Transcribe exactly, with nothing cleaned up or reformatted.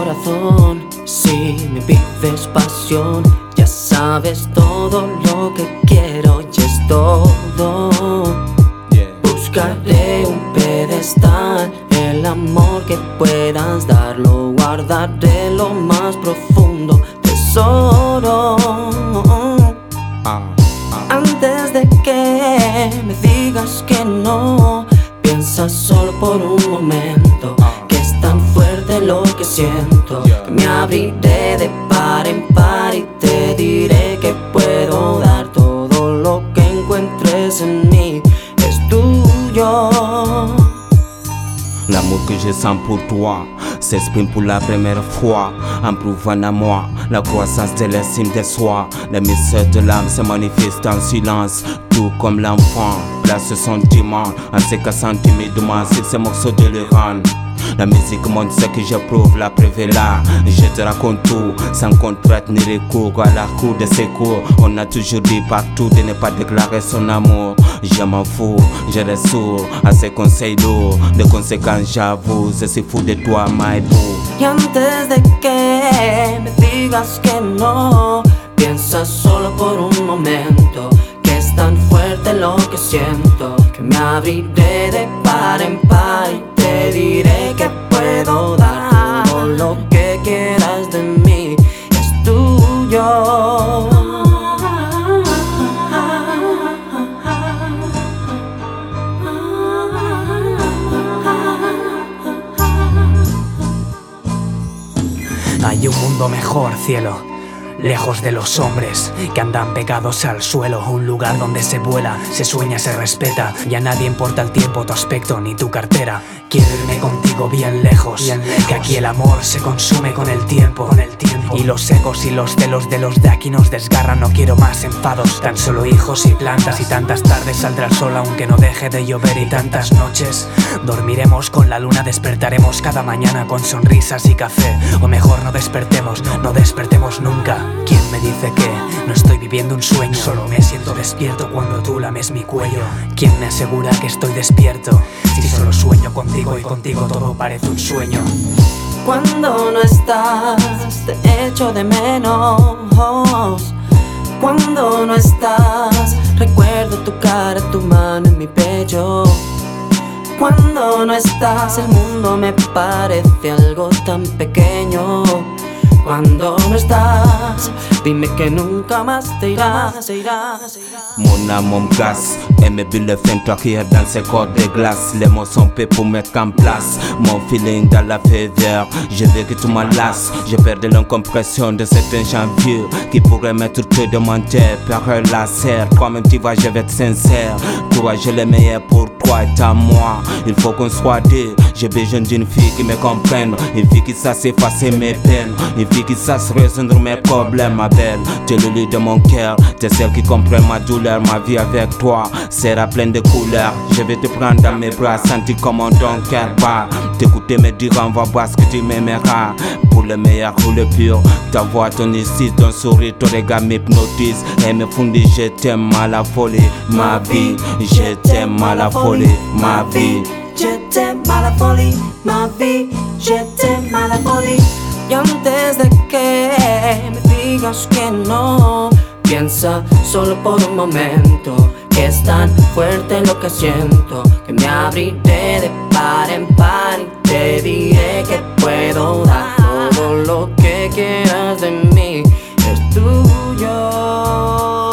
corazón. Si me pides pasión, ya sabes todo lo que quiero y es todo. Buscaré un pedestal, el amor que puedas dar lo guardaré en lo más profundo, tesoro. Antes de que me digas que no, piensa solo por un momento, que es tan fuerte lo que siento, que me abriré de par en par y te diré que puedo dar todo lo que encuentres en mí, es tuyo. L'amour que je sens pour toi s'exprime pour la première fois en prouvant à moi la croissance de l'estime de soi. Le mystère de l'âme se manifeste en silence, tout comme l'enfant place ce sentiment en se cassant timidement sur ces morceaux de l'Iran. La musique montre ce que j'éprouve, la preuve est là. Je te raconte tout, sans contrainte ni recours à la cour de secours. On a toujours dit partout de ne pas déclarer son amour. Je m'en fous, je reste sourd à ces conseils lourds. De conséquences j'avoue, je suis fou de toi, my boo. Y antes de que me digas que no, piensa solo por un momento, que es tan fuerte lo que siento, que me abriré de par en par y te diré que puedo dar todo lo que quieras de mí, es tuyo. Hay un mundo mejor, cielo, lejos de los hombres que andan pegados al suelo. Un lugar donde se vuela, se sueña, se respeta y a nadie importa el tiempo, tu aspecto ni tu cartera. Quiero irme contigo bien lejos, bien lejos, que aquí el amor se consume con el tiempo, con el tiempo. Y los ecos y los celos de los de aquí nos desgarran. No quiero más enfados, tan solo hijos y plantas. Y tantas tardes saldrá el sol aunque no deje de llover. Y tantas noches dormiremos con la luna, despertaremos cada mañana con sonrisas y café. O mejor no despertemos, no despertemos nunca. ¿Quién me dice que no estoy viviendo un sueño? Solo me siento despierto cuando tú lames mi cuello. ¿Quién me asegura que estoy despierto? Si solo sueño contigo y contigo todo parece un sueño. Cuando no estás te echo de menos. Cuando no estás recuerdo tu cara, tu mano en mi pecho. Cuando no estás el mundo me parece algo tan pequeño. Cuando no estás, dime que nunca más te irás, te irás, te irás. Mon âme, mon glace, et mes bulles fin toi qui est dans ces corps de glace. Les mots sont faits pour mettre en place mon feeling dans la faveur. Je veux que tu m'enlaces. J'ai perdu l'incompression de certains gens vieux qui pourraient m'être que de mentir par un laser. Toi-même tu vois, je vais être sincère. Courage le meilleur pour toi et à moi. Il faut qu'on soit deux. J'ai besoin d'une fille qui me comprenne, une fille qui sache effacer mes peines, une fille qui sache résoudre mes problèmes, ma belle. T'es le lit de mon cœur, t'es celle qui comprend ma douleur. Ma vie avec toi sera pleine de couleurs. Je vais te prendre dans mes bras, sentir comment ton cœur bat. T'écouter me dire en voix basse que tu m'aimeras. Pour le meilleur ou le pire, ta voix, ton ici, ton sourire, ton regard m'hypnotise et me fondit. Je t'aime à la folie, ma vie. Je t'aime à la folie, ma vie. Je t'aime a la folie, ma vie, je t'aime a la folie. Y antes de que me digas que no, piensa solo por un momento, que es tan fuerte lo que siento, que me abriré de par en par y te diré que puedo dar todo lo que quieras de mí, es tuyo.